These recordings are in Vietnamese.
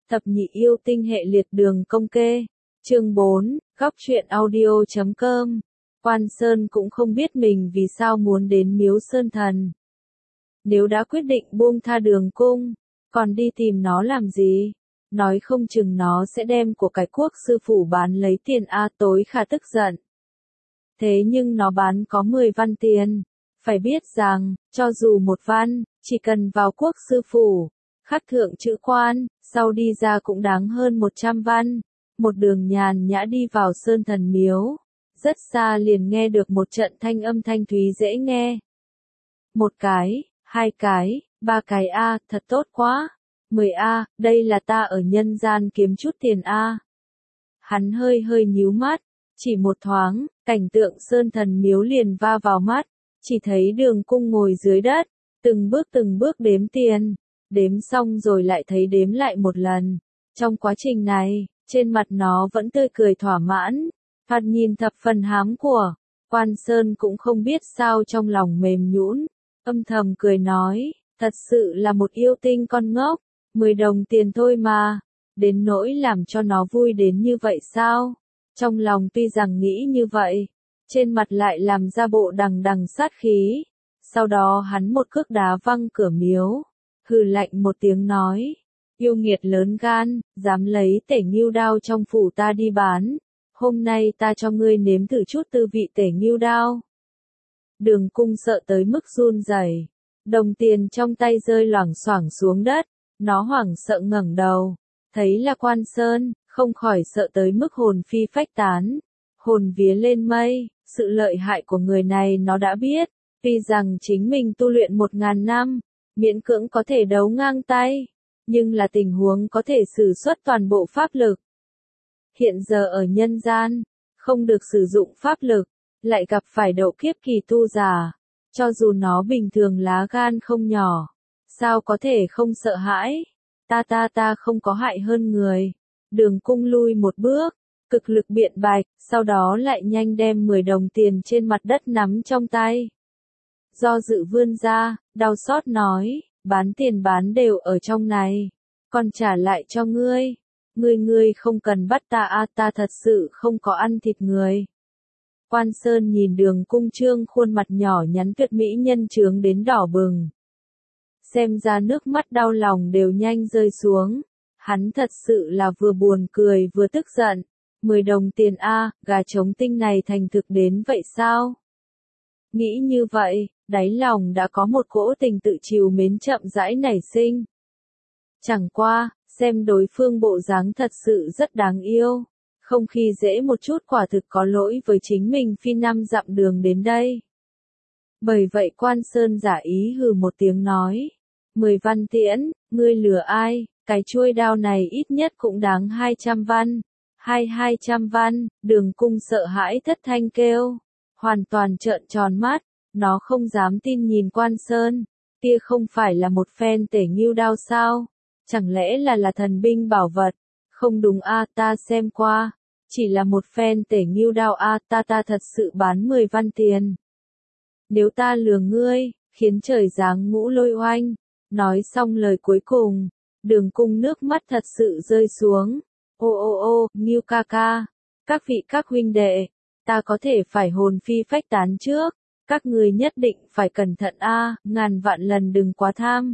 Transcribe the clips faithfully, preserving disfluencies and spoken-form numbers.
Thập nhị yêu tinh hệ liệt đường công kê. Chương bốn, góc truyện audio chấm com. Quan Sơn cũng không biết mình vì sao muốn đến Miếu Sơn Thần. Nếu đã quyết định buông tha Đường Cung, còn đi tìm nó làm gì? Nói không chừng nó sẽ đem của cải quốc sư phủ bán lấy tiền A tối khả tức giận. Thế nhưng nó bán có mười văn tiền. Phải biết rằng, cho dù một văn, chỉ cần vào quốc sư phủ, khắc thượng chữ quan, sau đi ra cũng đáng hơn một trăm văn. Một đường nhàn nhã đi vào Sơn Thần Miếu. Rất xa liền nghe được một trận thanh âm thanh thúy dễ nghe. Một cái, hai cái, ba cái A, thật tốt quá. Mười A, đây là ta ở nhân gian kiếm chút tiền A. Hắn hơi hơi nhíu mắt, chỉ một thoáng, cảnh tượng Sơn Thần Miếu liền va vào mắt, chỉ thấy Đường Cung ngồi dưới đất, từng bước từng bước đếm tiền, đếm xong rồi lại thấy đếm lại một lần. Trong quá trình này, trên mặt nó vẫn tươi cười thỏa mãn, thoạt nhìn thập phần hám của. Quan Sơn cũng không biết sao trong lòng mềm nhũn, âm thầm cười nói, thật sự là một yêu tinh con ngốc, mười đồng tiền thôi mà, đến nỗi làm cho nó vui đến như vậy sao? Trong lòng tuy rằng nghĩ như vậy, trên mặt lại làm ra bộ đằng đằng sát khí. Sau đó hắn một cước đá văng cửa miếu, hừ lạnh một tiếng nói, yêu nghiệt lớn gan, dám lấy tể ngưu đao trong phủ ta đi bán, hôm nay ta cho ngươi nếm thử chút tư vị tể ngưu đao. Đường Cung sợ tới mức run rẩy, đồng tiền trong tay rơi loảng xoảng xuống đất, nó hoảng sợ ngẩng đầu, thấy là Quan Sơn, không khỏi sợ tới mức hồn phi phách tán, hồn vía lên mây. Sự lợi hại của người này nó đã biết, tuy rằng chính mình tu luyện một ngàn năm, miễn cưỡng có thể đấu ngang tay, nhưng là tình huống có thể sử xuất toàn bộ pháp lực. Hiện giờ ở nhân gian, không được sử dụng pháp lực, lại gặp phải độ kiếp kỳ tu giả, cho dù nó bình thường lá gan không nhỏ, sao có thể không sợ hãi, ta ta ta không có hại hơn người. Đường Cung lui một bước, cực lực biện bạch, sau đó lại nhanh đem mười đồng tiền trên mặt đất nắm trong tay. Do dự vươn ra, đau xót nói, bán tiền bán đều ở trong này, còn trả lại cho ngươi. Ngươi ngươi không cần bắt ta a, ta thật sự không có ăn thịt người. Quan Sơn nhìn Đường Cung trương khuôn mặt nhỏ nhắn tuyệt mỹ nhân trướng đến đỏ bừng. Xem ra nước mắt đau lòng đều nhanh rơi xuống. Hắn thật sự là vừa buồn cười vừa tức giận. Mười đồng tiền a, gà trống tinh này thành thực đến vậy sao? Nghĩ như vậy, đáy lòng đã có một cỗ tình tự trìu mến chậm rãi nảy sinh. Chẳng qua, xem đối phương bộ dáng thật sự rất đáng yêu, không khi dễ một chút quả thực có lỗi với chính mình phi năm dặm đường đến đây. Bởi vậy Quan Sơn giả ý hừ một tiếng nói, mười văn tiễn, ngươi lừa ai, cái chuôi đao này ít nhất cũng đáng hai trăm văn, hai hai trăm văn. Đường Cung sợ hãi thất thanh kêu, hoàn toàn trợn tròn mắt, nó không dám tin nhìn Quan Sơn, kia không phải là một phen tể ngưu đao sao? Chẳng lẽ là là thần binh bảo vật? Không đúng a, ta xem qua, chỉ là một phen tể ngưu đao a, ta ta thật sự bán mười văn tiền. Nếu ta lừa ngươi, khiến trời giáng ngũ lôi oanh. Nói xong lời cuối cùng, Đường Cung nước mắt thật sự rơi xuống. Ô ô ô, Ngưu ca ca, các vị các huynh đệ, ta có thể phải hồn phi phách tán trước, các người nhất định phải cẩn thận a, ngàn vạn lần đừng quá tham.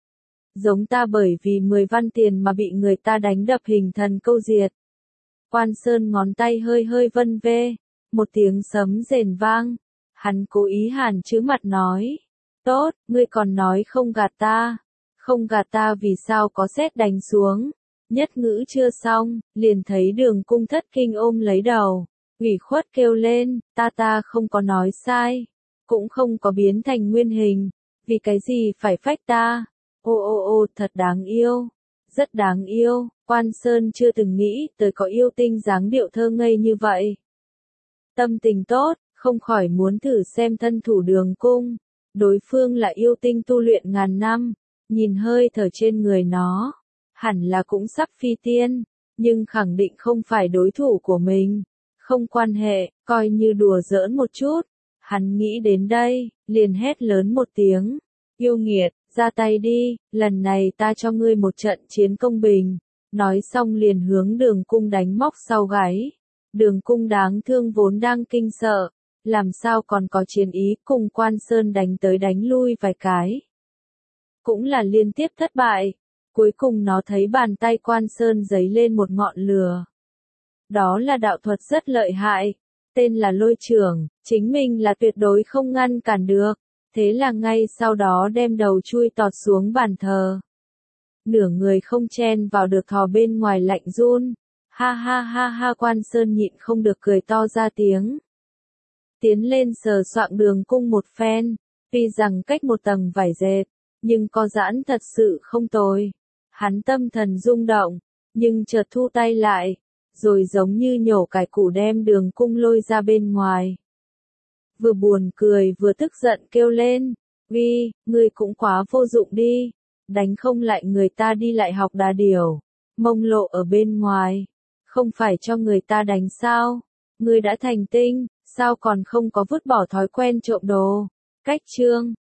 Giống ta bởi vì mười văn tiền mà bị người ta đánh đập hình thần câu diệt. Quan Sơn ngón tay hơi hơi vân vê, một tiếng sấm rền vang, hắn cố ý hàn chữ mặt nói, tốt, ngươi còn nói không gạt ta, không gạt ta vì sao có sét đánh xuống. Nhất ngữ chưa xong, liền thấy Đường Cung thất kinh ôm lấy đầu, ủy khuất kêu lên, ta ta không có nói sai, cũng không có biến thành nguyên hình, vì cái gì phải phách ta. Ô ô ô, thật đáng yêu, rất đáng yêu. Quan Sơn chưa từng nghĩ tới có yêu tinh dáng điệu thơ ngây như vậy. Tâm tình tốt, không khỏi muốn thử xem thân thủ Đường Cung. Đối phương là yêu tinh tu luyện ngàn năm, nhìn hơi thở trên người nó, hẳn là cũng sắp phi tiên, nhưng khẳng định không phải đối thủ của mình. Không quan hệ, coi như đùa giỡn một chút. Hắn nghĩ đến đây, liền hét lớn một tiếng, yêu nghiệt, ra tay đi, lần này ta cho ngươi một trận chiến công bình. Nói xong liền hướng Đường Cung đánh móc sau gáy. Đường Cung đáng thương vốn đang kinh sợ, làm sao còn có chiến ý, cùng Quan Sơn đánh tới đánh lui vài cái. Cũng là liên tiếp thất bại, cuối cùng nó thấy bàn tay Quan Sơn giấy lên một ngọn lửa. Đó là đạo thuật rất lợi hại, tên là Lôi Chưởng, chính mình là tuyệt đối không ngăn cản được, thế là ngay sau đó đem đầu chui tọt xuống bàn thờ. Nửa người không chen vào được thò bên ngoài lạnh run. Ha ha ha ha, Quan Sơn nhịn không được cười to ra tiếng. Tiến lên sờ soạng Đường Cung một phen, tuy rằng cách một tầng vải dệt, nhưng có giãn thật sự không tồi. Hắn tâm thần rung động, nhưng chợt thu tay lại, rồi giống như nhổ cải củ đem Đường Cung lôi ra bên ngoài. Vừa buồn cười vừa tức giận kêu lên, "Vi, ngươi cũng quá vô dụng đi, đánh không lại người ta đi lại học đà điểu, mông lộ ở bên ngoài, không phải cho người ta đánh sao? Ngươi đã thành tinh, sao còn không có vứt bỏ thói quen trộm đồ?" Cách chương